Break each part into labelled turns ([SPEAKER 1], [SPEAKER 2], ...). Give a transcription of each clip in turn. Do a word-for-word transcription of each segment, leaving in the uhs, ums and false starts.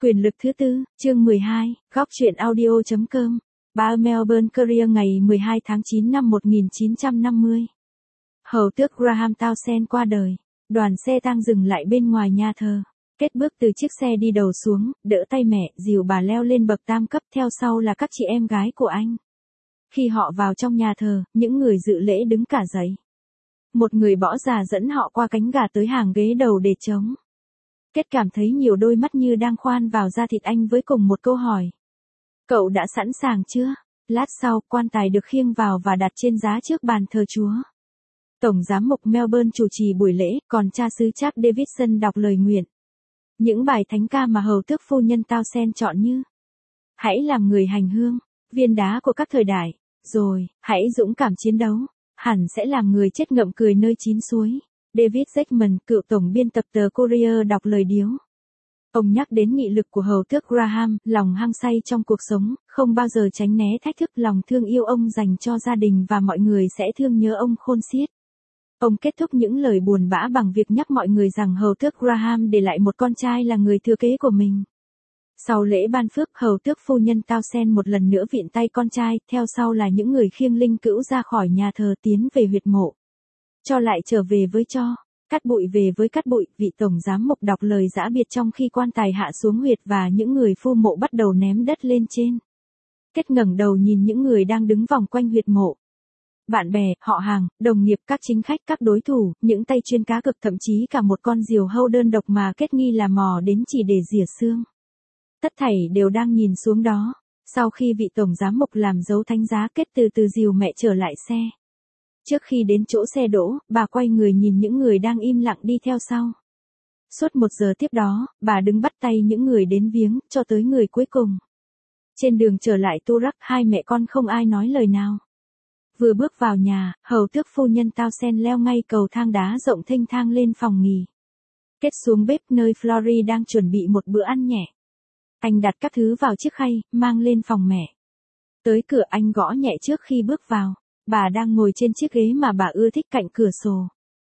[SPEAKER 1] Quyền lực thứ tư, chương mười hai, góc truyện audio.com, ba Melbourne Courier ngày mười hai tháng chín năm một nghìn chín trăm năm mươi. Hầu tước Graham Townsend qua đời, đoàn xe tang dừng lại bên ngoài nhà thờ. Kết bước từ chiếc xe đi đầu xuống, đỡ tay mẹ, dìu bà leo lên bậc tam cấp, theo sau là các chị em gái của anh. Khi họ vào trong nhà thờ, những người dự lễ đứng cả dậy. Một người bỏ già dẫn họ qua cánh gà tới hàng ghế đầu để trống. Kết cảm thấy nhiều đôi mắt như đang khoan vào da thịt anh với cùng một câu hỏi. Cậu đã sẵn sàng chưa? Lát sau, quan tài được khiêng vào và đặt trên giá trước bàn thờ Chúa. Tổng giám mục Melbourne chủ trì buổi lễ, còn cha xứ Charles Davidson đọc lời nguyện. Những bài thánh ca mà hầu tước phu nhân Townsend chọn như: hãy làm người hành hương, viên đá của các thời đại, rồi, hãy dũng cảm chiến đấu, hẳn sẽ làm người chết ngậm cười nơi chín suối. David Jackman, cựu tổng biên tập tờ Courier đọc lời điếu. Ông nhắc đến nghị lực của hầu tước Graham, lòng hăng say trong cuộc sống, không bao giờ tránh né thách thức, lòng thương yêu ông dành cho gia đình và mọi người sẽ thương nhớ ông khôn xiết. Ông kết thúc những lời buồn bã bằng việc nhắc mọi người rằng hầu tước Graham để lại một con trai là người thừa kế của mình. Sau lễ ban phước, hầu tước phu nhân Townsend một lần nữa viện tay con trai, theo sau là những người khiêng linh cữu ra khỏi nhà thờ tiến về huyệt mộ. Cho lại trở về với cho, cát bụi về với cát bụi, vị tổng giám mục đọc lời giã biệt trong khi quan tài hạ xuống huyệt và những người phu mộ bắt đầu ném đất lên trên. Kết ngẩng đầu nhìn những người đang đứng vòng quanh huyệt mộ. Bạn bè, họ hàng, đồng nghiệp, các chính khách, các đối thủ, những tay chuyên cá cực, thậm chí cả một con diều hâu đơn độc mà Kết nghi là mò đến chỉ để rỉa xương. Tất thảy đều đang nhìn xuống đó. Sau khi vị tổng giám mục làm dấu thánh giá, Kết từ từ dìu mẹ trở lại xe. Trước khi đến chỗ xe đỗ, bà quay người nhìn những người đang im lặng đi theo sau. Suốt một giờ tiếp đó, bà đứng bắt tay những người đến viếng, cho tới người cuối cùng. Trên đường trở lại Toorak, hai mẹ con không ai nói lời nào. Vừa bước vào nhà, hầu tước phu nhân Townsend leo ngay cầu thang đá rộng thênh thang lên phòng nghỉ. Kết xuống bếp nơi Flory đang chuẩn bị một bữa ăn nhẹ. Anh đặt các thứ vào chiếc khay, mang lên phòng mẹ. Tới cửa anh gõ nhẹ trước khi bước vào. Bà đang ngồi trên chiếc ghế mà bà ưa thích cạnh cửa sổ.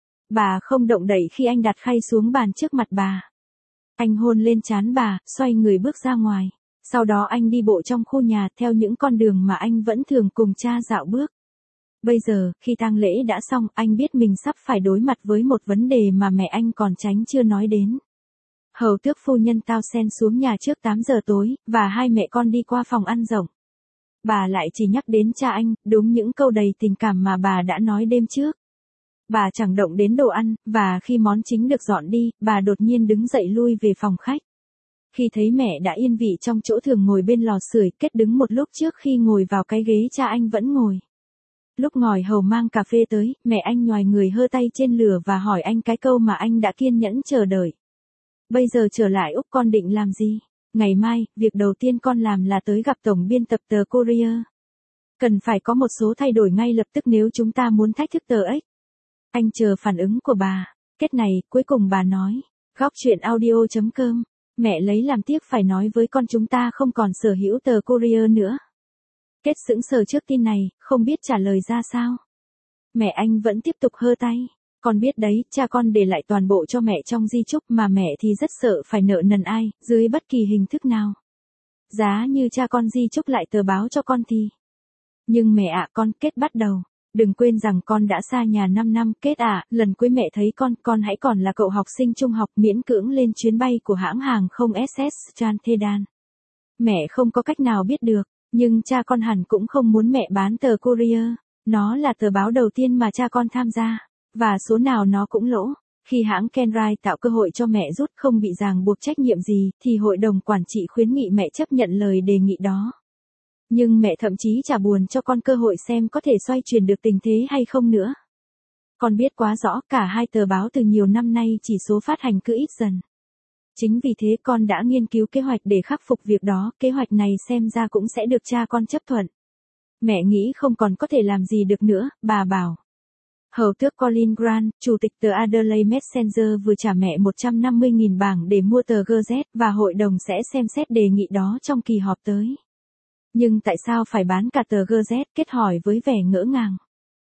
[SPEAKER 1] Bà không động đậy khi anh đặt khay xuống bàn trước mặt bà. Anh hôn lên trán bà, xoay người bước ra ngoài. Sau đó anh đi bộ trong khu nhà theo những con đường mà anh vẫn thường cùng cha dạo bước. Bây giờ, khi tang lễ đã xong, anh biết mình sắp phải đối mặt với một vấn đề mà mẹ anh còn tránh chưa nói đến. Hầu tước phu nhân Townsend xuống nhà trước tám giờ tối, và hai mẹ con đi qua phòng ăn rộng. Bà lại chỉ nhắc đến cha anh, đúng những câu đầy tình cảm mà bà đã nói đêm trước. Bà chẳng động đến đồ ăn, và khi món chính được dọn đi, bà đột nhiên đứng dậy lui về phòng khách. Khi thấy mẹ đã yên vị trong chỗ thường ngồi bên lò sưởi, Kết đứng một lúc trước khi ngồi vào cái ghế cha anh vẫn ngồi. Lúc ngồi hầu mang cà phê tới, mẹ anh nhoài người hơ tay trên lửa và hỏi anh cái câu mà anh đã kiên nhẫn chờ đợi. Bây giờ trở lại Úc con định làm gì? Ngày mai, việc đầu tiên con làm là tới gặp tổng biên tập tờ Courier. Cần phải có một số thay đổi ngay lập tức nếu chúng ta muốn thách thức tờ X. Anh chờ phản ứng của bà. Kết này, cuối cùng bà nói. Góc truyện audio.com. Mẹ lấy làm tiếc phải nói với con chúng ta không còn sở hữu tờ Courier nữa. Kết sững sờ trước tin này, không biết trả lời ra sao. Mẹ anh vẫn tiếp tục hơ tay. Con biết đấy, cha con để lại toàn bộ cho mẹ trong di chúc mà mẹ thì rất sợ phải nợ nần ai, dưới bất kỳ hình thức nào. Giá như cha con di chúc lại tờ báo cho con thì. Nhưng mẹ ạ, con, Kết bắt đầu. Đừng quên rằng con đã xa nhà năm năm, Kết ạ, lần cuối mẹ thấy con, con hãy còn là cậu học sinh trung học miễn cưỡng lên chuyến bay của hãng hàng không ét ét Stranthedan. Mẹ không có cách nào biết được, nhưng cha con hẳn cũng không muốn mẹ bán tờ Courier. Nó là tờ báo đầu tiên mà cha con tham gia. Và số nào nó cũng lỗ. Khi hãng Kenwright tạo cơ hội cho mẹ rút không bị ràng buộc trách nhiệm gì, thì hội đồng quản trị khuyến nghị mẹ chấp nhận lời đề nghị đó. Nhưng mẹ thậm chí chả buồn cho con cơ hội xem có thể xoay chuyển được tình thế hay không nữa. Con biết quá rõ cả hai tờ báo từ nhiều năm nay chỉ số phát hành cứ ít dần. Chính vì thế con đã nghiên cứu kế hoạch để khắc phục việc đó, kế hoạch này xem ra cũng sẽ được cha con chấp thuận. Mẹ nghĩ không còn có thể làm gì được nữa, bà bảo. Hầu tước Colin Grant, chủ tịch tờ Adelaide Messenger vừa trả mẹ một trăm năm mươi nghìn bảng để mua tờ Gazette và hội đồng sẽ xem xét đề nghị đó trong kỳ họp tới. Nhưng tại sao phải bán cả tờ Gazette? Kết hỏi với vẻ ngỡ ngàng.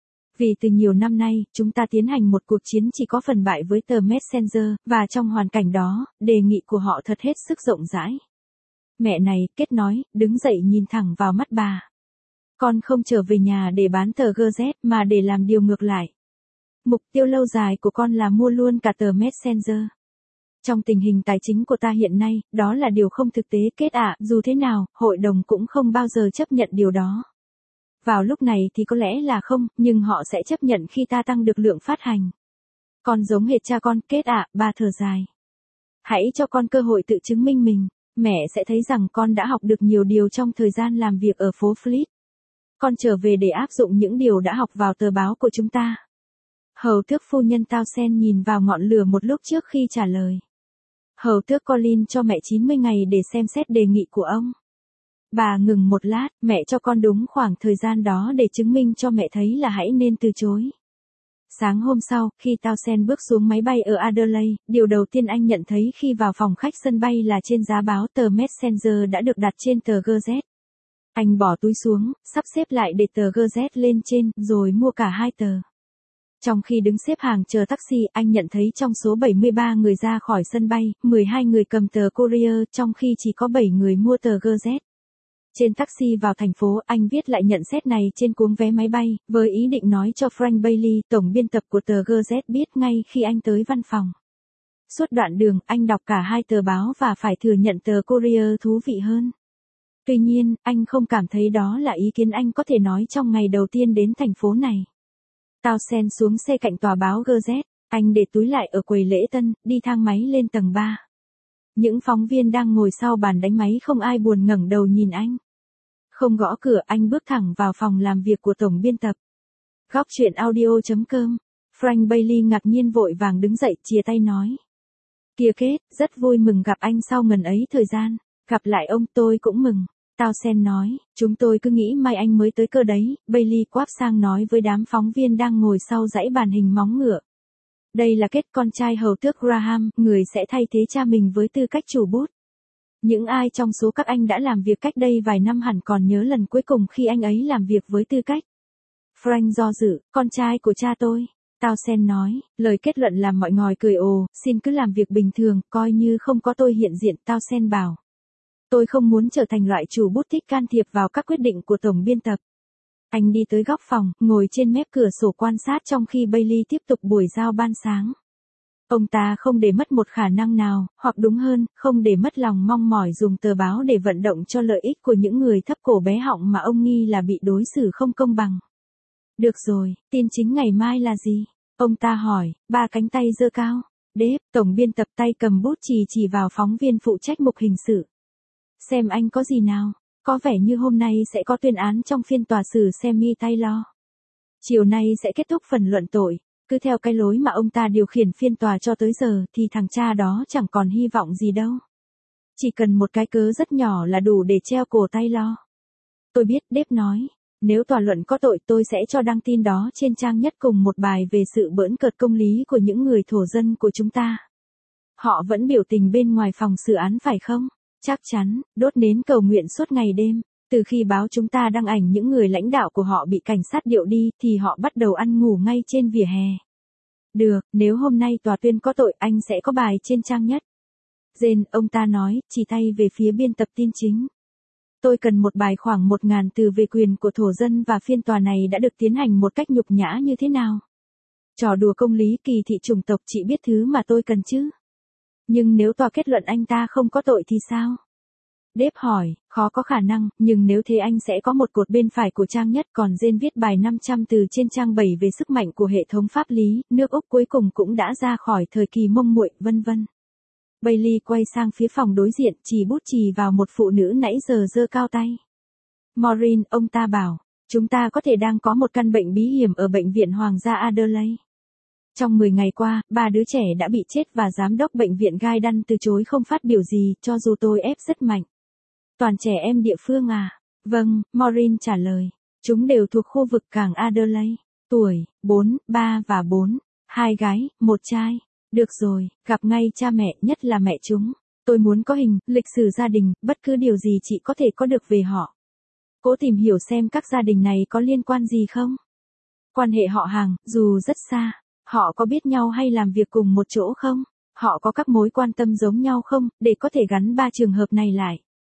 [SPEAKER 1] Vì từ nhiều năm nay, chúng ta tiến hành một cuộc chiến chỉ có phần bại với tờ Messenger, và trong hoàn cảnh đó, đề nghị của họ thật hết sức rộng rãi. Mẹ này, Kết nói, đứng dậy nhìn thẳng vào mắt bà. Con không trở về nhà để bán tờ giê zét mà để làm điều ngược lại. Mục tiêu lâu dài của con là mua luôn cả tờ Messenger. Trong tình hình tài chính của ta hiện nay, đó là điều không thực tế Kết ạ, dù thế nào, hội đồng cũng không bao giờ chấp nhận điều đó. Vào lúc này thì có lẽ là không, nhưng họ sẽ chấp nhận khi ta tăng được lượng phát hành. Con giống hệt cha con, Kết ạ, bà thở dài. Hãy cho con cơ hội tự chứng minh mình, mẹ sẽ thấy rằng con đã học được nhiều điều trong thời gian làm việc ở phố Fleet. Con trở về để áp dụng những điều đã học vào tờ báo của chúng ta. Hầu tước phu nhân Townsend nhìn vào ngọn lửa một lúc trước khi trả lời. Hầu tước Colin cho mẹ chín mươi ngày để xem xét đề nghị của ông. Bà ngừng một lát, mẹ cho con đúng khoảng thời gian đó để chứng minh cho mẹ thấy là hãy nên từ chối. Sáng hôm sau, khi Townsend bước xuống máy bay ở Adelaide, điều đầu tiên anh nhận thấy khi vào phòng khách sân bay là trên giá báo tờ Messenger đã được đặt trên tờ giê zét. Anh bỏ túi xuống, sắp xếp lại để tờ giê zét lên trên, rồi mua cả hai tờ. Trong khi đứng xếp hàng chờ taxi, anh nhận thấy trong số bảy mươi ba người ra khỏi sân bay, mười hai người cầm tờ Courier, trong khi chỉ có bảy người mua tờ giê zét. Trên taxi vào thành phố, anh viết lại nhận xét này trên cuống vé máy bay, với ý định nói cho Frank Bailey, tổng biên tập của tờ giê zét biết ngay khi anh tới văn phòng. Suốt đoạn đường, anh đọc cả hai tờ báo và phải thừa nhận tờ Courier thú vị hơn. Tuy nhiên, anh không cảm thấy đó là ý kiến anh có thể nói trong ngày đầu tiên đến thành phố này. Townsend xuống xe cạnh tòa báo giê zét, anh để túi lại ở quầy lễ tân, đi thang máy lên tầng ba. Những phóng viên đang ngồi sau bàn đánh máy không ai buồn ngẩng đầu nhìn anh. Không gõ cửa, anh bước thẳng vào phòng làm việc của tổng biên tập. Góc chuyện audio chấm com. Frank Bailey ngạc nhiên vội vàng đứng dậy, chia tay nói. Kìa Kết, rất vui mừng gặp anh sau ngần ấy thời gian. Gặp lại ông tôi cũng mừng. Townsend nói, chúng tôi cứ nghĩ mai anh mới tới cơ đấy, Bailey quáp sang nói với đám phóng viên đang ngồi sau dãy bàn hình móng ngựa. Đây là Kết, con trai hầu tước Graham, người sẽ thay thế cha mình với tư cách chủ bút. Những ai trong số các anh đã làm việc cách đây vài năm hẳn còn nhớ lần cuối cùng khi anh ấy làm việc với tư cách. Frank do dự, con trai của cha tôi. Townsend nói, lời kết luận làm mọi ngòi cười ồ, xin cứ làm việc bình thường, coi như không có tôi hiện diện. Townsend bảo. Tôi không muốn trở thành loại chủ bút thích can thiệp vào các quyết định của tổng biên tập. Anh đi tới góc phòng, ngồi trên mép cửa sổ quan sát trong khi Bailey tiếp tục buổi giao ban sáng. Ông ta không để mất một khả năng nào, hoặc đúng hơn, không để mất lòng mong mỏi dùng tờ báo để vận động cho lợi ích của những người thấp cổ bé họng mà ông nghi là bị đối xử không công bằng. Được rồi, tin chính ngày mai là gì? Ông ta hỏi, ba cánh tay giơ cao. Dave, tổng biên tập tay cầm bút chì chỉ vào phóng viên phụ trách mục hình sự. Xem anh có gì nào, có vẻ như hôm nay sẽ có tuyên án trong phiên tòa xử Sammy Taylor. Chiều nay sẽ kết thúc phần luận tội. Cứ theo cái lối mà ông ta điều khiển phiên tòa cho tới giờ thì thằng cha đó chẳng còn hy vọng gì đâu. Chỉ cần một cái cớ rất nhỏ là đủ để treo cổ Taylor. Tôi biết, Dave nói. Nếu tòa luận có tội tôi sẽ cho đăng tin đó trên trang nhất cùng một bài về sự bỡn cợt công lý của những người thổ dân của chúng ta. Họ vẫn biểu tình bên ngoài phòng xử án phải không? Chắc chắn, đốt nến cầu nguyện suốt ngày đêm. Từ khi báo chúng ta đăng ảnh những người lãnh đạo của họ bị cảnh sát điệu đi thì họ bắt đầu ăn ngủ ngay trên vỉa hè. Được, nếu hôm nay tòa tuyên có tội anh sẽ có bài trên trang nhất. Jane, ông ta nói, chỉ tay về phía biên tập tin chính. Tôi cần một bài khoảng một ngàn từ về quyền của thổ dân và phiên tòa này đã được tiến hành một cách nhục nhã như thế nào. Trò đùa công lý kỳ thị chủng tộc chị biết thứ mà tôi cần chứ. Nhưng nếu tòa kết luận anh ta không có tội thì sao? Dave hỏi, khó có khả năng, nhưng nếu thế anh sẽ có một cột bên phải của trang nhất, còn Jane viết bài năm trăm từ trên trang bảy về sức mạnh của hệ thống pháp lý, nước Úc cuối cùng cũng đã ra khỏi thời kỳ mông muội, vân vân. Bailey quay sang phía phòng đối diện, chỉ bút chì vào một phụ nữ nãy giờ giơ cao tay. Maureen, ông ta bảo, chúng ta có thể đang có một căn bệnh bí hiểm ở bệnh viện Hoàng gia Adelaide. Trong mười ngày qua, ba đứa trẻ đã bị chết và giám đốc bệnh viện Guydan từ chối không phát biểu gì, cho dù tôi ép rất mạnh. Toàn trẻ em địa phương à? Vâng, Maureen trả lời. Chúng đều thuộc khu vực cảng Adelaide. Tuổi, bốn, ba và bốn. Hai gái, một trai. Được rồi, gặp ngay cha mẹ, nhất là mẹ chúng. Tôi muốn có hình, lịch sử gia đình, bất cứ điều gì chị có thể có được về họ. Cố tìm hiểu xem các gia đình này có liên quan gì không? Quan hệ họ hàng, dù rất xa, họ có biết nhau hay làm việc cùng một chỗ không? Họ có các mối quan tâm giống nhau không, để có thể gắn ba trường hợp này lại?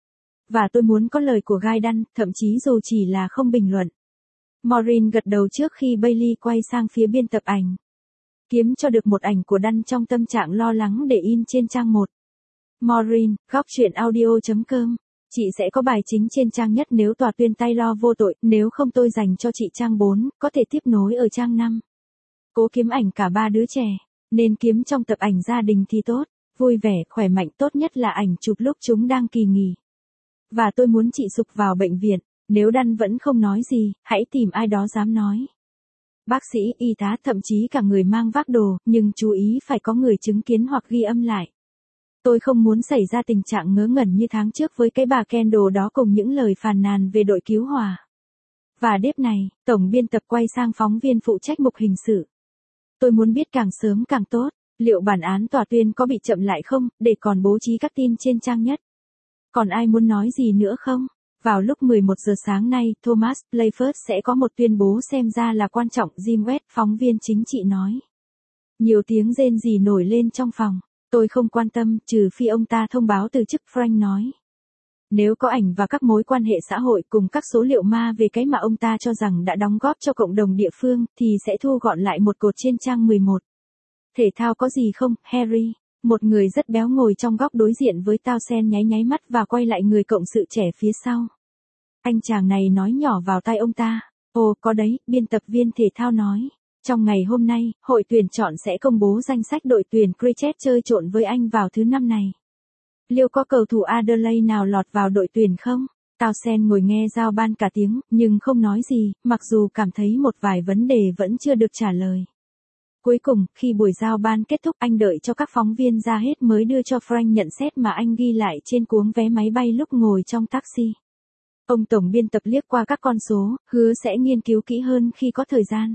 [SPEAKER 1] Và tôi muốn có lời của Guy Dunn, thậm chí dù chỉ là không bình luận. Maureen gật đầu trước khi Bailey quay sang phía biên tập ảnh. Kiếm cho được một ảnh của Dunn trong tâm trạng lo lắng để in trên trang một. Maureen, góc chuyện audio chấm com. Chị sẽ có bài chính trên trang nhất nếu tòa tuyên Taylor vô tội, nếu không tôi dành cho chị trang bốn, có thể tiếp nối ở trang năm. Cố kiếm ảnh cả ba đứa trẻ, nên kiếm trong tập ảnh gia đình thì tốt, vui vẻ, khỏe mạnh, tốt nhất là ảnh chụp lúc chúng đang kỳ nghỉ. Và tôi muốn chị sục vào bệnh viện, nếu Dunn vẫn không nói gì, hãy tìm ai đó dám nói. Bác sĩ, y tá, thậm chí cả người mang vác đồ, nhưng chú ý phải có người chứng kiến hoặc ghi âm lại. Tôi không muốn xảy ra tình trạng ngớ ngẩn như tháng trước với cái bà Kendall đó cùng những lời phàn nàn về đội cứu hỏa. Và đếp này, tổng biên tập quay sang phóng viên phụ trách mục hình sự. Tôi muốn biết càng sớm càng tốt, liệu bản án tòa tuyên có bị chậm lại không, để còn bố trí các tin trên trang nhất. Còn ai muốn nói gì nữa không? Vào lúc mười một giờ sáng nay, Thomas Playford sẽ có một tuyên bố xem ra là quan trọng, Jim West, phóng viên chính trị nói. Nhiều tiếng rên rỉ nổi lên trong phòng. Tôi không quan tâm, trừ phi ông ta thông báo từ chức, Frank nói. Nếu có ảnh và các mối quan hệ xã hội cùng các số liệu ma về cái mà ông ta cho rằng đã đóng góp cho cộng đồng địa phương, thì sẽ thu gọn lại một cột trên trang mười một. Thể thao có gì không, Harry? Một người rất béo ngồi trong góc đối diện với Townsend nháy nháy mắt và quay lại người cộng sự trẻ phía sau. Anh chàng này nói nhỏ vào tai ông ta. Ồ, có đấy, biên tập viên thể thao nói. Trong ngày hôm nay, hội tuyển chọn sẽ công bố danh sách đội tuyển cricket chơi trộn với Anh vào thứ năm này. Liệu có cầu thủ Adelaide nào lọt vào đội tuyển không? Townsend ngồi nghe giao ban cả tiếng, nhưng không nói gì, mặc dù cảm thấy một vài vấn đề vẫn chưa được trả lời. Cuối cùng, khi buổi giao ban kết thúc, anh đợi cho các phóng viên ra hết mới đưa cho Frank nhận xét mà anh ghi lại trên cuống vé máy bay lúc ngồi trong taxi. Ông tổng biên tập liếc qua các con số, hứa sẽ nghiên cứu kỹ hơn khi có thời gian.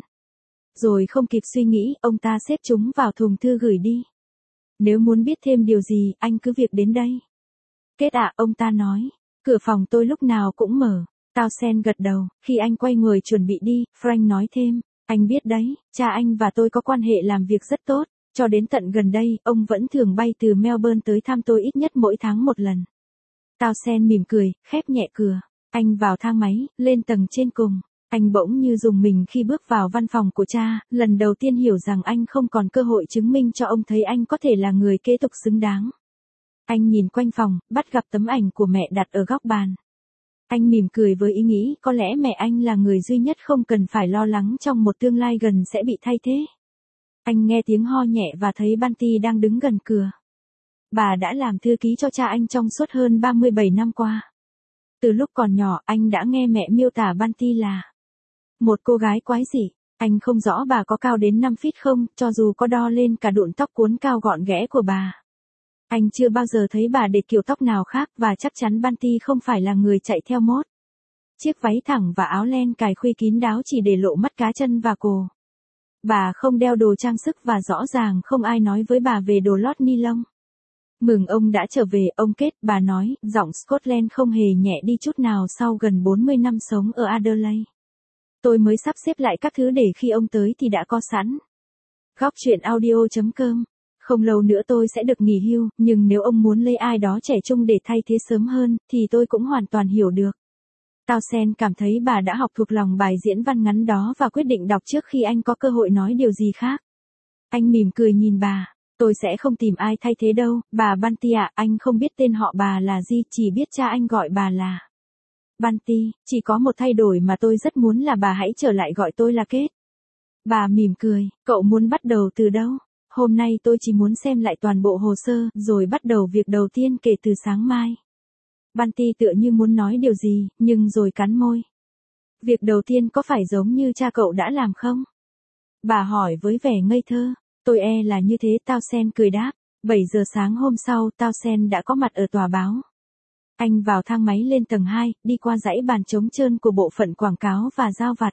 [SPEAKER 1] Rồi không kịp suy nghĩ, ông ta xếp chúng vào thùng thư gửi đi. Nếu muốn biết thêm điều gì, anh cứ việc đến đây. Kết ạ, ông ta nói. Cửa phòng tôi lúc nào cũng mở. Townsend gật đầu, khi anh quay người chuẩn bị đi, Frank nói thêm. Anh biết đấy, cha anh và tôi có quan hệ làm việc rất tốt. Cho đến tận gần đây, ông vẫn thường bay từ Melbourne tới thăm tôi ít nhất mỗi tháng một lần. Townsend mỉm cười, khép nhẹ cửa. Anh vào thang máy, lên tầng trên cùng. Anh bỗng như rùng mình khi bước vào văn phòng của cha, lần đầu tiên hiểu rằng anh không còn cơ hội chứng minh cho ông thấy anh có thể là người kế tục xứng đáng. Anh nhìn quanh phòng, bắt gặp tấm ảnh của mẹ đặt ở góc bàn. Anh mỉm cười với ý nghĩ có lẽ mẹ anh là người duy nhất không cần phải lo lắng trong một tương lai gần sẽ bị thay thế. Anh nghe tiếng ho nhẹ và thấy Bunty đang đứng gần cửa. Bà đã làm thư ký cho cha anh trong suốt hơn ba mươi bảy năm qua. Từ lúc còn nhỏ, anh đã nghe mẹ miêu tả Bunty là một cô gái quái dị. Anh không rõ bà có cao đến năm feet không, cho dù có đo lên cả đụn tóc cuốn cao gọn ghẽ của bà. Anh chưa bao giờ thấy bà để kiểu tóc nào khác và chắc chắn Bunty không phải là người chạy theo mốt. Chiếc váy thẳng và áo len cài khuy kín đáo chỉ để lộ mắt cá chân và cổ. Bà không đeo đồ trang sức và rõ ràng không ai nói với bà về đồ lót ni lông. Mừng ông đã trở về, ông Kết, bà nói, giọng Scotland không hề nhẹ đi chút nào sau gần bốn mươi năm sống ở Adelaide. Tôi mới sắp xếp lại các thứ để khi ông tới thì đã có sẵn. Góc chuyện audio chấm com. Không lâu nữa tôi sẽ được nghỉ hưu, nhưng nếu ông muốn lấy ai đó trẻ trung để thay thế sớm hơn, thì tôi cũng hoàn toàn hiểu được. Townsend cảm thấy bà đã học thuộc lòng bài diễn văn ngắn đó và quyết định đọc trước khi anh có cơ hội nói điều gì khác. Anh mỉm cười nhìn bà. Tôi sẽ không tìm ai thay thế đâu, bà Bunty ạ, anh không biết tên họ bà là gì, chỉ biết cha anh gọi bà là Bunty, chỉ có một thay đổi mà tôi rất muốn là bà hãy trở lại gọi tôi là Kết. Bà mỉm cười, cậu muốn bắt đầu từ đâu? Hôm nay tôi chỉ muốn xem lại toàn bộ hồ sơ, rồi bắt đầu việc đầu tiên kể từ sáng mai. Bunty tựa như muốn nói điều gì, nhưng rồi cắn môi. Việc đầu tiên có phải giống như cha cậu đã làm không? Bà hỏi với vẻ ngây thơ. Tôi e là như thế, Townsend cười đáp. bảy giờ sáng hôm sau, Townsend đã có mặt ở tòa báo. Anh vào thang máy lên tầng hai, đi qua dãy bàn trống trơn của bộ phận quảng cáo và giao vặt.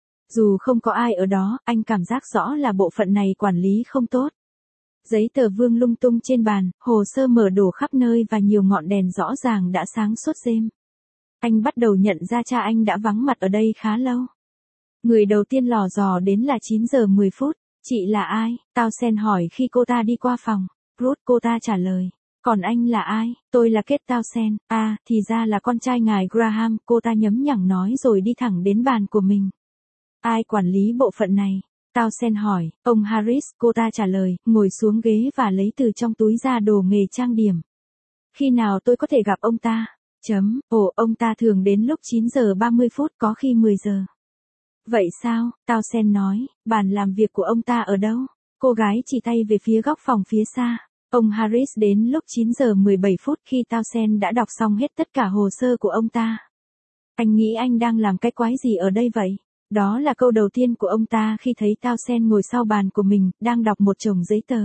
[SPEAKER 1] Dù không có ai ở đó, anh cảm giác rõ là bộ phận này quản lý không tốt. Giấy tờ vương lung tung trên bàn, hồ sơ mở đổ khắp nơi và nhiều ngọn đèn rõ ràng đã sáng suốt rêm. Anh bắt đầu nhận ra cha anh đã vắng mặt ở đây khá lâu. Người đầu tiên lò dò đến là chín giờ mười phút. Chị là ai? Townsend hỏi khi cô ta đi qua phòng. Ruth, cô ta trả lời. Còn anh là ai? Tôi là Kate Townsend. À, thì ra là con trai ngài Graham, cô ta nhấm nhẳng nói rồi đi thẳng đến bàn của mình. Ai quản lý bộ phận này? Townsend hỏi. Ông Harris, cô ta trả lời, ngồi xuống ghế và lấy từ trong túi ra đồ nghề trang điểm. Khi nào tôi có thể gặp ông ta? Chấm, ồ, ông ta thường đến lúc chín giờ ba mươi phút, có khi mười giờ. Vậy sao? Townsend nói, bàn làm việc của ông ta ở đâu? Cô gái chỉ tay về phía góc phòng phía xa. Ông Harris đến lúc chín giờ mười bảy phút khi Townsend đã đọc xong hết tất cả hồ sơ của ông ta. Anh nghĩ anh đang làm cái quái gì ở đây vậy? Đó là câu đầu tiên của ông ta khi thấy Townsend ngồi sau bàn của mình, đang đọc một chồng giấy tờ.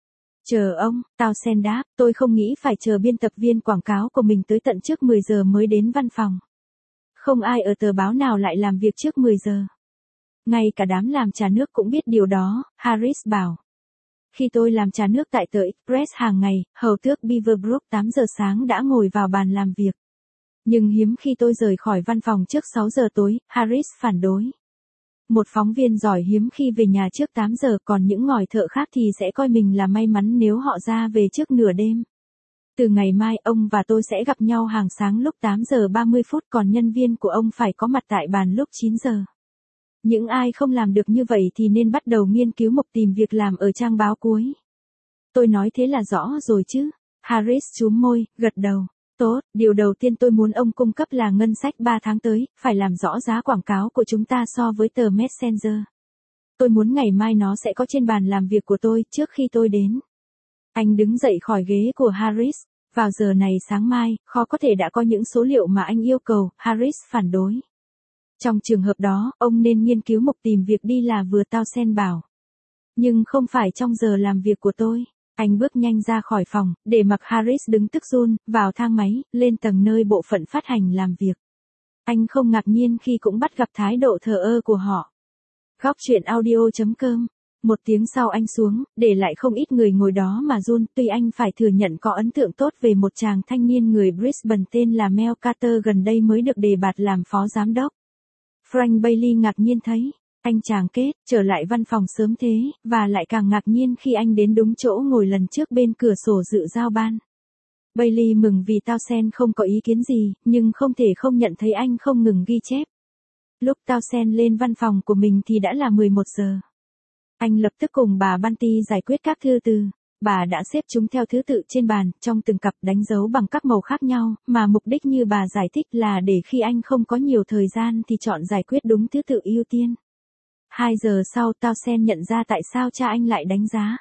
[SPEAKER 1] Chờ ông, Townsend đáp, tôi không nghĩ phải chờ biên tập viên quảng cáo của mình tới tận trước mười giờ mới đến văn phòng. Không ai ở tờ báo nào lại làm việc trước mười giờ. Ngay cả đám làm trà nước cũng biết điều đó, Harris bảo. Khi tôi làm trà nước tại tờ Express hàng ngày, hầu tước Beaverbrook tám giờ sáng đã ngồi vào bàn làm việc. Nhưng hiếm khi tôi rời khỏi văn phòng trước sáu giờ tối, Harris phản đối. Một phóng viên giỏi hiếm khi về nhà trước tám giờ, còn những ngòi thợ khác thì sẽ coi mình là may mắn nếu họ ra về trước nửa đêm. Từ ngày mai ông và tôi sẽ gặp nhau hàng sáng lúc tám giờ ba mươi phút, còn nhân viên của ông phải có mặt tại bàn lúc chín giờ. Những ai không làm được như vậy thì nên bắt đầu nghiên cứu mục tìm việc làm ở trang báo cuối. Tôi nói thế là rõ rồi chứ? Harris chúm môi, gật đầu. Tốt, điều đầu tiên tôi muốn ông cung cấp là ngân sách ba tháng tới, phải làm rõ giá quảng cáo của chúng ta so với tờ Messenger. Tôi muốn ngày mai nó sẽ có trên bàn làm việc của tôi trước khi tôi đến. Anh đứng dậy khỏi ghế của Harris. Vào giờ này sáng mai, kho có thể đã có những số liệu mà anh yêu cầu, Harris phản đối. Trong trường hợp đó, ông nên nghiên cứu mục tìm việc đi là vừa, Townsend bảo. Nhưng không phải trong giờ làm việc của tôi. Anh bước nhanh ra khỏi phòng, để mặc Harris đứng tức run, vào thang máy, lên tầng nơi bộ phận phát hành làm việc. Anh không ngạc nhiên khi cũng bắt gặp thái độ thờ ơ của họ. Góc chuyện audio chấm com. Một tiếng sau anh xuống, để lại không ít người ngồi đó mà run, tuy anh phải thừa nhận có ấn tượng tốt về một chàng thanh niên người Brisbane tên là Mel Carter gần đây mới được đề bạt làm phó giám đốc. Frank Bailey ngạc nhiên thấy anh chàng kết trở lại văn phòng sớm thế, và lại càng ngạc nhiên khi anh đến đúng chỗ ngồi lần trước bên cửa sổ dự giao ban. Bailey mừng vì Townsend không có ý kiến gì, nhưng không thể không nhận thấy anh không ngừng ghi chép. Lúc Townsend lên văn phòng của mình thì đã là mười một giờ. Anh lập tức cùng bà Bunty giải quyết các thư từ. Bà đã xếp chúng theo thứ tự trên bàn, trong từng cặp đánh dấu bằng các màu khác nhau, mà mục đích như bà giải thích là để khi anh không có nhiều thời gian thì chọn giải quyết đúng thứ tự ưu tiên. Hai giờ sau, Townsend nhận ra tại sao cha anh lại đánh giá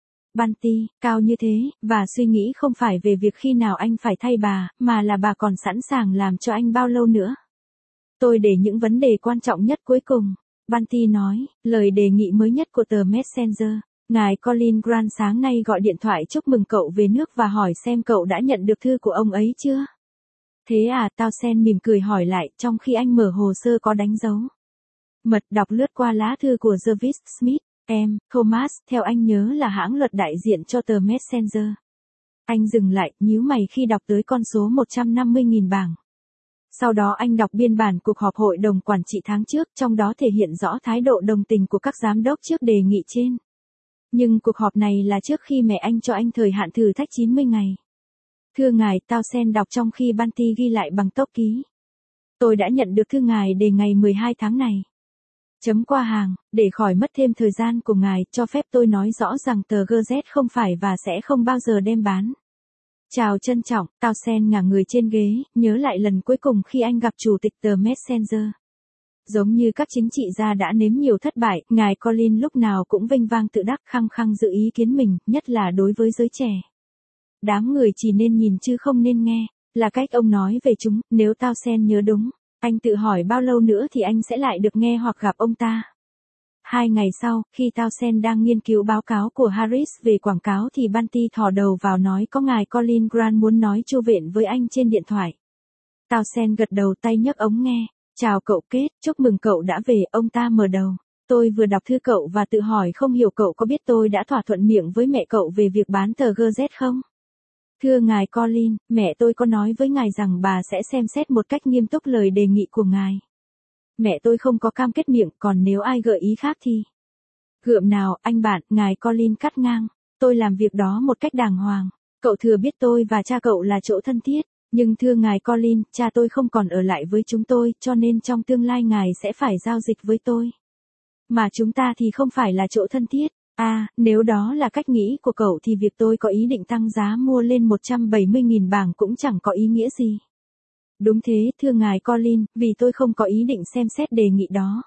[SPEAKER 1] Bunty cao như thế, và suy nghĩ không phải về việc khi nào anh phải thay bà, mà là bà còn sẵn sàng làm cho anh bao lâu nữa. Tôi để những vấn đề quan trọng nhất cuối cùng, Bunty nói, lời đề nghị mới nhất của tờ Messenger. Ngài Colin Grant sáng nay gọi điện thoại chúc mừng cậu về nước và hỏi xem cậu đã nhận được thư của ông ấy chưa? Thế à, Townsend mỉm cười hỏi lại, trong khi anh mở hồ sơ có đánh dấu. Mật đọc lướt qua lá thư của Jervis Smith, em, Thomas, theo anh nhớ là hãng luật đại diện cho tờ Messenger. Anh dừng lại, nhíu mày khi đọc tới con số một trăm năm mươi nghìn bảng. Sau đó anh đọc biên bản cuộc họp hội đồng quản trị tháng trước, trong đó thể hiện rõ thái độ đồng tình của các giám đốc trước đề nghị trên. Nhưng cuộc họp này là trước khi mẹ anh cho anh thời hạn thử thách chín mươi ngày. Thưa ngài, Townsend đọc trong khi Bunty ghi lại bằng tốc ký. Tôi đã nhận được thư ngài đề ngày mười hai tháng này. Chấm qua hàng, để khỏi mất thêm thời gian của ngài, cho phép tôi nói rõ rằng tờ Gazette không phải và sẽ không bao giờ đem bán. Chào trân trọng, Townsend ngả người trên ghế, nhớ lại lần cuối cùng khi anh gặp chủ tịch tờ Messenger. Giống như các chính trị gia đã nếm nhiều thất bại, ngài Colin lúc nào cũng vênh vang tự đắc khăng khăng giữ ý kiến mình, nhất là đối với giới trẻ. Đám người chỉ nên nhìn chứ không nên nghe, là cách ông nói về chúng. Nếu Townsend nhớ đúng, anh tự hỏi bao lâu nữa thì anh sẽ lại được nghe hoặc gặp ông ta. Hai ngày sau, khi Townsend đang nghiên cứu báo cáo của Harris về quảng cáo thì Bunty thò đầu vào nói có ngài Colin Grant muốn nói chu vện với anh trên điện thoại. Townsend gật đầu, tay nhấc ống nghe. Chào cậu Kết, chúc mừng cậu đã về, ông ta mở đầu. Tôi vừa đọc thư cậu và tự hỏi không hiểu cậu có biết tôi đã thỏa thuận miệng với mẹ cậu về việc bán tờ Gazette không? Thưa ngài Colin, mẹ tôi có nói với ngài rằng bà sẽ xem xét một cách nghiêm túc lời đề nghị của ngài. Mẹ tôi không có cam kết miệng, còn nếu ai gợi ý khác thì... Gượm nào, anh bạn, ngài Colin cắt ngang. Tôi làm việc đó một cách đàng hoàng. Cậu thừa biết tôi và cha cậu là chỗ thân thiết, nhưng thưa ngài Colin, cha tôi không còn ở lại với chúng tôi, cho nên trong tương lai ngài sẽ phải giao dịch với tôi. Mà chúng ta thì không phải là chỗ thân thiết. À, nếu đó là cách nghĩ của cậu thì việc tôi có ý định tăng giá mua lên một trăm bảy mươi nghìn bảng cũng chẳng có ý nghĩa gì. Đúng thế, thưa ngài Colin, vì tôi không có ý định xem xét đề nghị đó.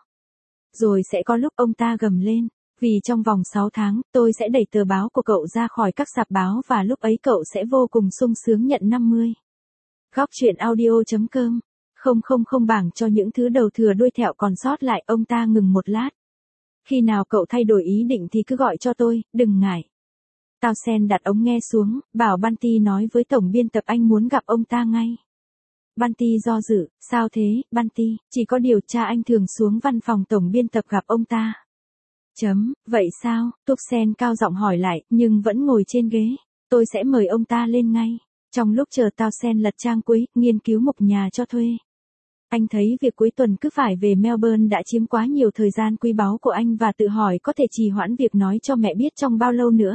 [SPEAKER 1] Rồi sẽ có lúc ông ta gầm lên, vì trong vòng sáu tháng, tôi sẽ đẩy tờ báo của cậu ra khỏi các sạp báo và lúc ấy cậu sẽ vô cùng sung sướng nhận năm mươi. Góc truyện audio.com. Không không không bảng cho những thứ đầu thừa đuôi thẹo còn sót lại, ông ta ngừng một lát. Khi nào cậu thay đổi ý định thì cứ gọi cho tôi, đừng ngại. Townsend đặt ống nghe xuống, bảo Bunty nói với tổng biên tập anh muốn gặp ông ta ngay. Bunty do dự, sao thế, Bunty, chỉ có điều cha anh thường xuống văn phòng tổng biên tập gặp ông ta. Chấm, vậy sao, Townsend cao giọng hỏi lại, nhưng vẫn ngồi trên ghế. Tôi sẽ mời ông ta lên ngay. Trong lúc chờ Townsend lật trang cuối, nghiên cứu mục nhà cho thuê. Anh thấy việc cuối tuần cứ phải về Melbourne đã chiếm quá nhiều thời gian quý báu của anh và tự hỏi có thể trì hoãn việc nói cho mẹ biết trong bao lâu nữa.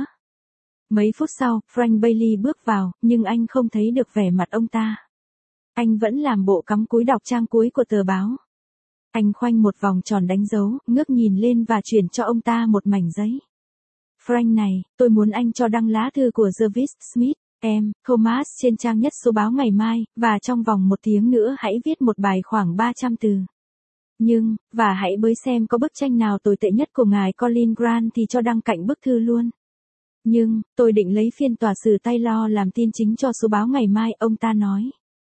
[SPEAKER 1] Mấy phút sau, Frank Bailey bước vào, nhưng anh không thấy được vẻ mặt ông ta. Anh vẫn làm bộ cắm cúi đọc trang cuối của tờ báo. Anh khoanh một vòng tròn đánh dấu, ngước nhìn lên và chuyển cho ông ta một mảnh giấy. Frank này, tôi muốn anh cho đăng lá thư của Jervis Smith, em, Thomas trên trang nhất số báo ngày mai, và trong vòng một tiếng nữa hãy viết một bài khoảng ba trăm từ. Nhưng, và hãy bới xem có bức tranh nào tồi tệ nhất của ngài Colin Grant thì cho đăng cạnh bức thư luôn. Nhưng, tôi định lấy phiên tòa xử Taylor làm tin chính cho số báo ngày mai, ông ta nói.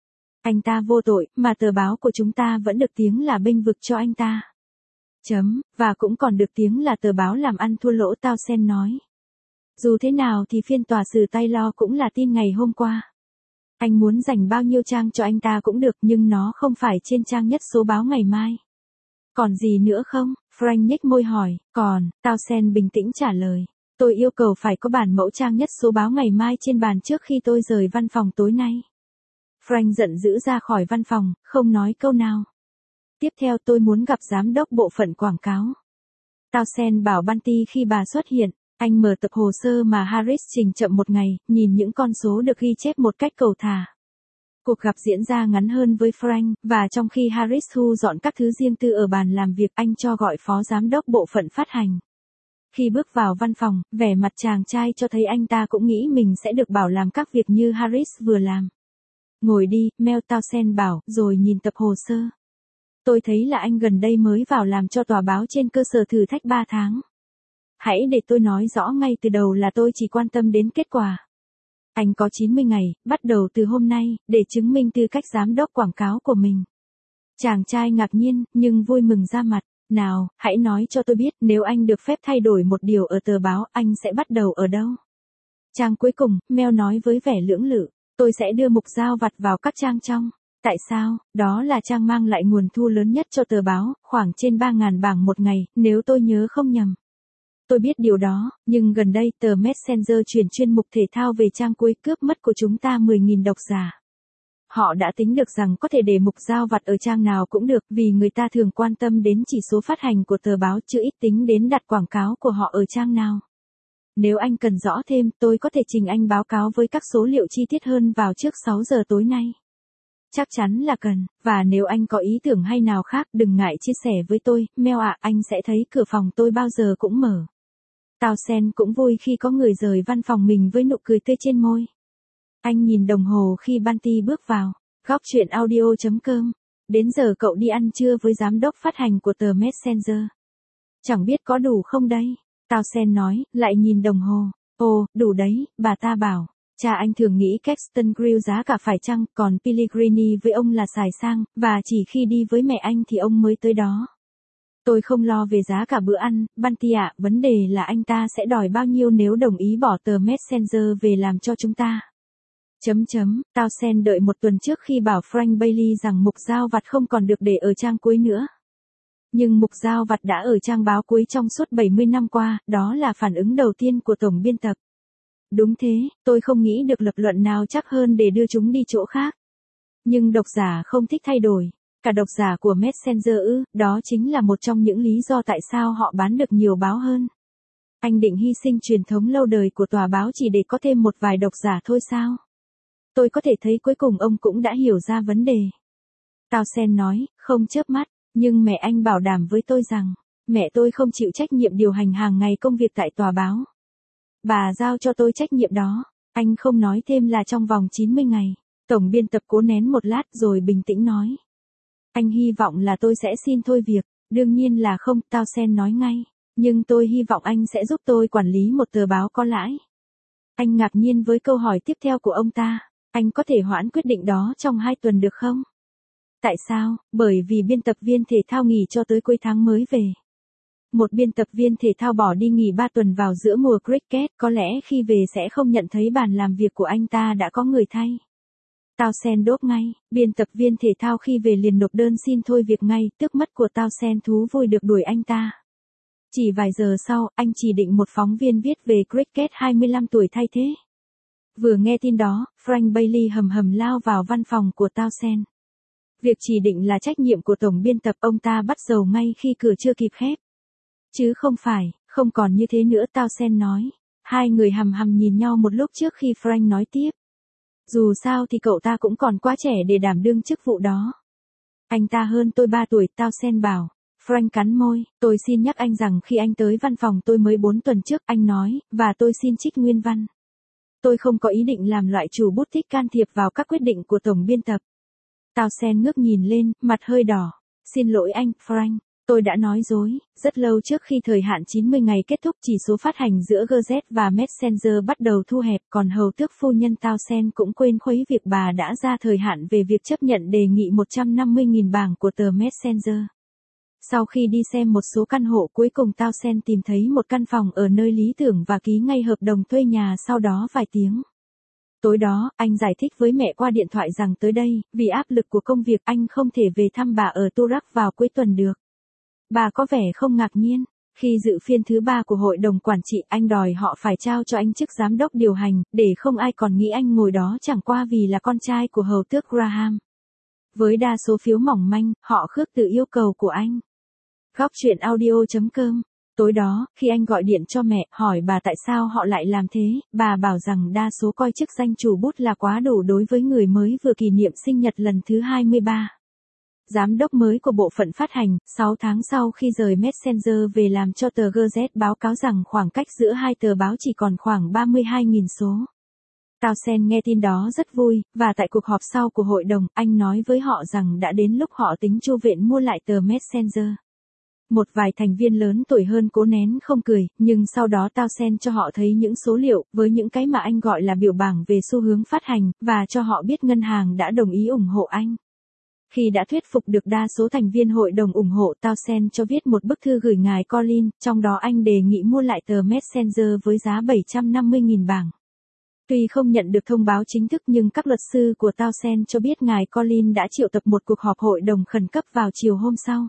[SPEAKER 1] Anh ta vô tội, mà tờ báo của chúng ta vẫn được tiếng là bênh vực cho anh ta. Chấm, và cũng còn được tiếng là tờ báo làm ăn thua lỗ, Townsend nói. Dù thế nào thì phiên tòa xử Taylor cũng là tin ngày hôm qua. Anh muốn dành bao nhiêu trang cho anh ta cũng được nhưng nó không phải trên trang nhất số báo ngày mai. Còn gì nữa không? Frank nhếch môi hỏi, còn, Townsend bình tĩnh trả lời. Tôi yêu cầu phải có bản mẫu trang nhất số báo ngày mai trên bàn trước khi tôi rời văn phòng tối nay. Frank giận dữ ra khỏi văn phòng, không nói câu nào. Tiếp theo tôi muốn gặp giám đốc bộ phận quảng cáo. Townsend bảo Bunty khi bà xuất hiện. Anh mở tập hồ sơ mà Harris trình chậm một ngày, nhìn những con số được ghi chép một cách cầu thả. Cuộc gặp diễn ra ngắn hơn với Frank, và trong khi Harris thu dọn các thứ riêng tư ở bàn làm việc, anh cho gọi phó giám đốc bộ phận phát hành. Khi bước vào văn phòng, vẻ mặt chàng trai cho thấy anh ta cũng nghĩ mình sẽ được bảo làm các việc như Harris vừa làm. Ngồi đi, Mel, Townsend bảo, rồi nhìn tập hồ sơ. Tôi thấy là anh gần đây mới vào làm cho tòa báo trên cơ sở thử thách ba tháng. Hãy để tôi nói rõ ngay từ đầu là tôi chỉ quan tâm đến kết quả. Anh có chín mươi ngày, bắt đầu từ hôm nay, để chứng minh tư cách giám đốc quảng cáo của mình. Chàng trai ngạc nhiên, nhưng vui mừng ra mặt. Nào, hãy nói cho tôi biết, nếu anh được phép thay đổi một điều ở tờ báo, anh sẽ bắt đầu ở đâu? Trang cuối cùng, Mel nói với vẻ lưỡng lự. Tôi sẽ đưa mục giao vặt vào các trang trong. Tại sao? Đó là trang mang lại nguồn thu lớn nhất cho tờ báo, khoảng trên ba nghìn bảng một ngày, nếu tôi nhớ không nhầm. Tôi biết điều đó, nhưng gần đây tờ Messenger chuyển chuyên mục thể thao về trang cuối, cướp mất của chúng ta mười nghìn độc giả. Họ đã tính được rằng có thể để mục giao vặt ở trang nào cũng được vì người ta thường quan tâm đến chỉ số phát hành của tờ báo chứ ít tính đến đặt quảng cáo của họ ở trang nào. Nếu anh cần rõ thêm, tôi có thể trình anh báo cáo với các số liệu chi tiết hơn vào trước sáu giờ tối nay. Chắc chắn là cần, và nếu anh có ý tưởng hay nào khác đừng ngại chia sẻ với tôi, Mel ạ, anh sẽ thấy cửa phòng tôi bao giờ cũng mở. Townsend cũng vui khi có người rời văn phòng mình với nụ cười tươi trên môi. Anh nhìn đồng hồ khi Bunty bước vào. Góc truyện audio.com. Đến giờ cậu đi ăn trưa với giám đốc phát hành của tờ Messenger. Chẳng biết có đủ không đây? Townsend nói, lại nhìn đồng hồ. Ồ, đủ đấy, bà ta bảo. Cha anh thường nghĩ Caxton Grill giá cả phải chăng, còn Pellegrini với ông là xài sang, và chỉ khi đi với mẹ anh thì ông mới tới đó. Tôi không lo về giá cả bữa ăn, Bunty ạ, vấn đề là anh ta sẽ đòi bao nhiêu nếu đồng ý bỏ tờ Messenger về làm cho chúng ta. Chấm chấm, Townsend đợi một tuần trước khi bảo Frank Bailey rằng mục giao vặt không còn được để ở trang cuối nữa. Nhưng mục giao vặt đã ở trang báo cuối trong suốt bảy mươi năm qua, đó là phản ứng đầu tiên của tổng biên tập. Đúng thế, tôi không nghĩ được lập luận nào chắc hơn để đưa chúng đi chỗ khác. Nhưng độc giả không thích thay đổi. Cả độc giả của Messenger ư, đó chính là một trong những lý do tại sao họ bán được nhiều báo hơn. Anh định hy sinh truyền thống lâu đời của tòa báo chỉ để có thêm một vài độc giả thôi sao? Tôi có thể thấy cuối cùng ông cũng đã hiểu ra vấn đề. Townsend nói, không chớp mắt, nhưng mẹ anh bảo đảm với tôi rằng, mẹ tôi không chịu trách nhiệm điều hành hàng ngày công việc tại tòa báo. Bà giao cho tôi trách nhiệm đó. Anh không nói thêm là trong vòng chín mươi ngày. Tổng biên tập cố nén một lát rồi bình tĩnh nói. Anh hy vọng là tôi sẽ xin thôi việc. Đương nhiên là không, Townsend nói ngay. Nhưng tôi hy vọng anh sẽ giúp tôi quản lý một tờ báo có lãi. Anh ngạc nhiên với câu hỏi tiếp theo của ông ta. Anh có thể hoãn quyết định đó trong hai tuần được không? Tại sao? Bởi vì biên tập viên thể thao nghỉ cho tới cuối tháng mới về. Một biên tập viên thể thao bỏ đi nghỉ ba tuần vào giữa mùa cricket, có lẽ khi về sẽ không nhận thấy bàn làm việc của anh ta đã có người thay. Townsend đốt ngay, biên tập viên thể thao khi về liền nộp đơn xin thôi việc ngay, tức mất của Townsend thú vui được đuổi anh ta. Chỉ vài giờ sau, anh chỉ định một phóng viên viết về cricket hai mươi lăm tuổi thay thế. Vừa nghe tin đó, Frank Bailey hầm hầm lao vào văn phòng của Townsend. Việc chỉ định là trách nhiệm của tổng biên tập, ông ta bắt dầu ngay khi cửa chưa kịp khép. Chứ không phải, không còn như thế nữa, Townsend nói. Hai người hằm hằm nhìn nhau một lúc trước khi Frank nói tiếp. Dù sao thì cậu ta cũng còn quá trẻ để đảm đương chức vụ đó. Anh ta hơn tôi ba tuổi, Townsend bảo. Frank cắn môi, tôi xin nhắc anh rằng khi anh tới văn phòng tôi mới bốn tuần trước, anh nói, và tôi xin trích nguyên văn. Tôi không có ý định làm loại chủ bút thích can thiệp vào các quyết định của tổng biên tập. Townsend ngước nhìn lên, mặt hơi đỏ. Xin lỗi anh, Frank. Tôi đã nói dối, rất lâu trước khi thời hạn chín mươi ngày kết thúc, chỉ số phát hành giữa Gazette và Messenger bắt đầu thu hẹp, còn hầu tước phu nhân Townsend cũng quên khuấy việc bà đã ra thời hạn về việc chấp nhận đề nghị một trăm năm mươi nghìn bảng của tờ Messenger. Sau khi đi xem một số căn hộ, cuối cùng Townsend tìm thấy một căn phòng ở nơi lý tưởng và ký ngay hợp đồng thuê nhà sau đó vài tiếng. Tối đó, anh giải thích với mẹ qua điện thoại rằng tới đây, vì áp lực của công việc anh không thể về thăm bà ở Turak vào cuối tuần được. Bà có vẻ không ngạc nhiên. Khi dự phiên thứ ba của hội đồng quản trị, anh đòi họ phải trao cho anh chức giám đốc điều hành, để không ai còn nghĩ anh ngồi đó chẳng qua vì là con trai của hầu tước Graham. Với đa số phiếu mỏng manh, họ khước từ yêu cầu của anh. Góc chuyện audio chấm com. Tối đó, khi anh gọi điện cho mẹ, hỏi bà tại sao họ lại làm thế, bà bảo rằng đa số coi chức danh chủ bút là quá đủ đối với người mới vừa kỷ niệm sinh nhật lần thứ hai mươi ba. Giám đốc mới của bộ phận phát hành, sáu tháng sau khi rời Messenger về làm cho tờ Gazette báo cáo rằng khoảng cách giữa hai tờ báo chỉ còn khoảng ba mươi hai nghìn số. Townsend nghe tin đó rất vui, và tại cuộc họp sau của hội đồng, anh nói với họ rằng đã đến lúc họ tính chu vện mua lại tờ Messenger. Một vài thành viên lớn tuổi hơn cố nén không cười, nhưng sau đó Townsend cho họ thấy những số liệu, với những cái mà anh gọi là biểu bảng về xu hướng phát hành, và cho họ biết ngân hàng đã đồng ý ủng hộ anh. Khi đã thuyết phục được đa số thành viên hội đồng ủng hộ, Townsend cho viết một bức thư gửi ngài Colin, trong đó anh đề nghị mua lại tờ Messenger với giá bảy trăm năm mươi nghìn bảng. Tuy không nhận được thông báo chính thức nhưng các luật sư của Townsend cho biết ngài Colin đã triệu tập một cuộc họp hội đồng khẩn cấp vào chiều hôm sau.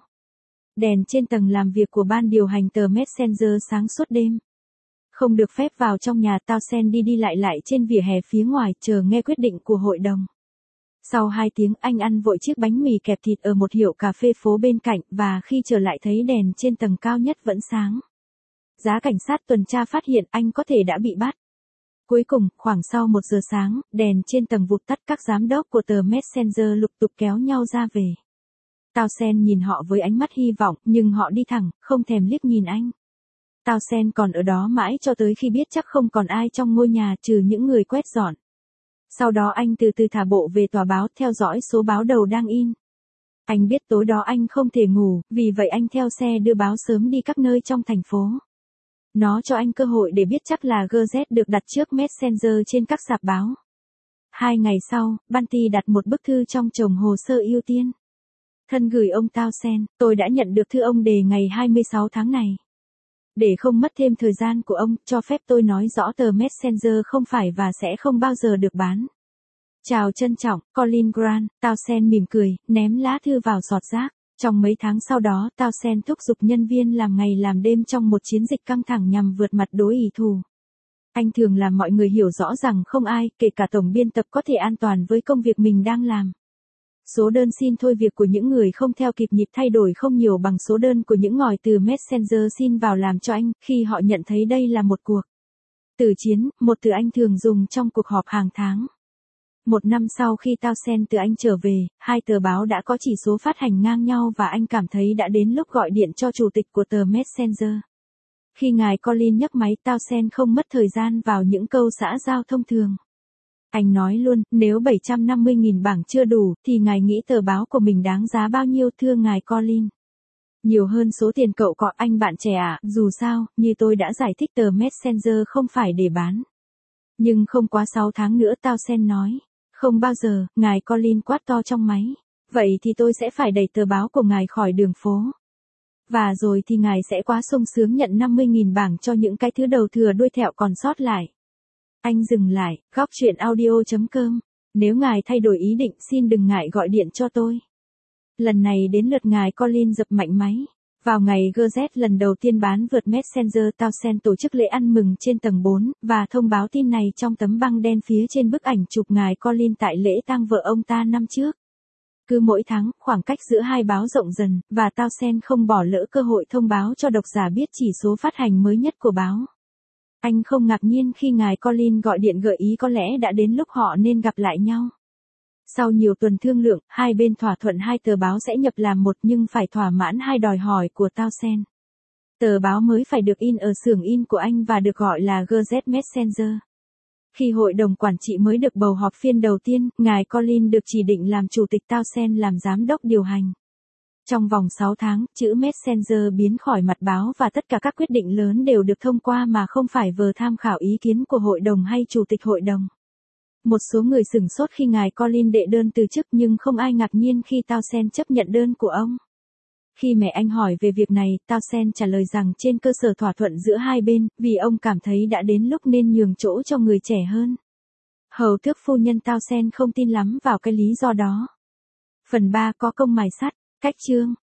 [SPEAKER 1] Đèn trên tầng làm việc của ban điều hành tờ Messenger sáng suốt đêm. Không được phép vào trong nhà, Townsend đi đi lại lại trên vỉa hè phía ngoài, chờ nghe quyết định của hội đồng. Sau hai tiếng, anh ăn vội chiếc bánh mì kẹp thịt ở một hiệu cà phê phố bên cạnh, và khi trở lại thấy đèn trên tầng cao nhất vẫn sáng. Giá cảnh sát tuần tra phát hiện anh có thể đã bị bắt. Cuối cùng, khoảng sau một giờ sáng, đèn trên tầng vụt tắt, các giám đốc của tờ Messenger lục tục kéo nhau ra về. Townsend nhìn họ với ánh mắt hy vọng, nhưng họ đi thẳng, không thèm liếc nhìn anh. Townsend còn ở đó mãi cho tới khi biết chắc không còn ai trong ngôi nhà trừ những người quét dọn. Sau đó anh từ từ thả bộ về tòa báo, theo dõi số báo đầu đang in. Anh biết tối đó anh không thể ngủ, vì vậy anh theo xe đưa báo sớm đi các nơi trong thành phố. Nó cho anh cơ hội để biết chắc là Gazette được đặt trước Messenger trên các sạp báo. Hai ngày sau, Bunty đặt một bức thư trong chồng hồ sơ ưu tiên. Thân gửi ông Townsend, tôi đã nhận được thư ông đề ngày hai mươi sáu tháng này. Để không mất thêm thời gian của ông, cho phép tôi nói rõ tờ Messenger không phải và sẽ không bao giờ được bán. Chào trân trọng, Colin Grant. Townsend mỉm cười, ném lá thư vào giọt rác. Trong mấy tháng sau đó, Townsend thúc giục nhân viên làm ngày làm đêm trong một chiến dịch căng thẳng nhằm vượt mặt đối ỷ thù. Anh thường làm mọi người hiểu rõ rằng không ai, kể cả tổng biên tập, có thể an toàn với công việc mình đang làm. Số đơn xin thôi việc của những người không theo kịp nhịp thay đổi không nhiều bằng số đơn của những ngòi từ Messenger xin vào làm cho anh, khi họ nhận thấy đây là một cuộc từ chiến, một từ anh thường dùng trong cuộc họp hàng tháng. Một năm sau khi Townsend từ Anh trở về, hai tờ báo đã có chỉ số phát hành ngang nhau và anh cảm thấy đã đến lúc gọi điện cho chủ tịch của tờ Messenger. Khi ngài Colin nhấc máy, Townsend không mất thời gian vào những câu xã giao thông thường. Anh nói luôn, nếu bảy trăm năm mươi nghìn bảng chưa đủ, thì ngài nghĩ tờ báo của mình đáng giá bao nhiêu thưa ngài Colin? Nhiều hơn số tiền cậu có, anh bạn trẻ ạ, dù sao, như tôi đã giải thích tờ Messenger không phải để bán. Nhưng không quá sáu tháng nữa, Townsend nói. Không bao giờ, ngài Colin quát to trong máy. Vậy thì tôi sẽ phải đẩy tờ báo của ngài khỏi đường phố. Và rồi thì ngài sẽ quá sung sướng nhận năm mươi nghìn bảng cho những cái thứ đầu thừa đuôi thẹo còn sót lại. Anh dừng lại, góc chuyện audio chấm com. Nếu ngài thay đổi ý định, xin đừng ngại gọi điện cho tôi. Lần này đến lượt ngài Colin dập mạnh máy. Vào ngày giê zét lần đầu tiên bán vượt Messenger, Townsend tổ chức lễ ăn mừng trên tầng bốn, và thông báo tin này trong tấm băng đen phía trên bức ảnh chụp ngài Colin tại lễ tang vợ ông ta năm trước. Cứ mỗi tháng, khoảng cách giữa hai báo rộng dần, và Townsend không bỏ lỡ cơ hội thông báo cho độc giả biết chỉ số phát hành mới nhất của báo. Anh không ngạc nhiên khi ngài Colin gọi điện gợi ý có lẽ đã đến lúc họ nên gặp lại nhau. Sau nhiều tuần thương lượng, hai bên thỏa thuận hai tờ báo sẽ nhập làm một nhưng phải thỏa mãn hai đòi hỏi của Townsend. Tờ báo mới phải được in ở xưởng in của anh và được gọi là giê zét Messenger. Khi hội đồng quản trị mới được bầu họp phiên đầu tiên, ngài Colin được chỉ định làm chủ tịch, Townsend làm giám đốc điều hành. Trong vòng sáu tháng, chữ Messenger biến khỏi mặt báo và tất cả các quyết định lớn đều được thông qua mà không phải vờ tham khảo ý kiến của hội đồng hay chủ tịch hội đồng. Một số người sửng sốt khi ngài Colin đệ đơn từ chức nhưng không ai ngạc nhiên khi Townsend chấp nhận đơn của ông. Khi mẹ anh hỏi về việc này, Townsend trả lời rằng trên cơ sở thỏa thuận giữa hai bên, vì ông cảm thấy đã đến lúc nên nhường chỗ cho người trẻ hơn. Hầu tước phu nhân Townsend không tin lắm vào cái lý do đó. Phần ba có công mài sắt, cách chương.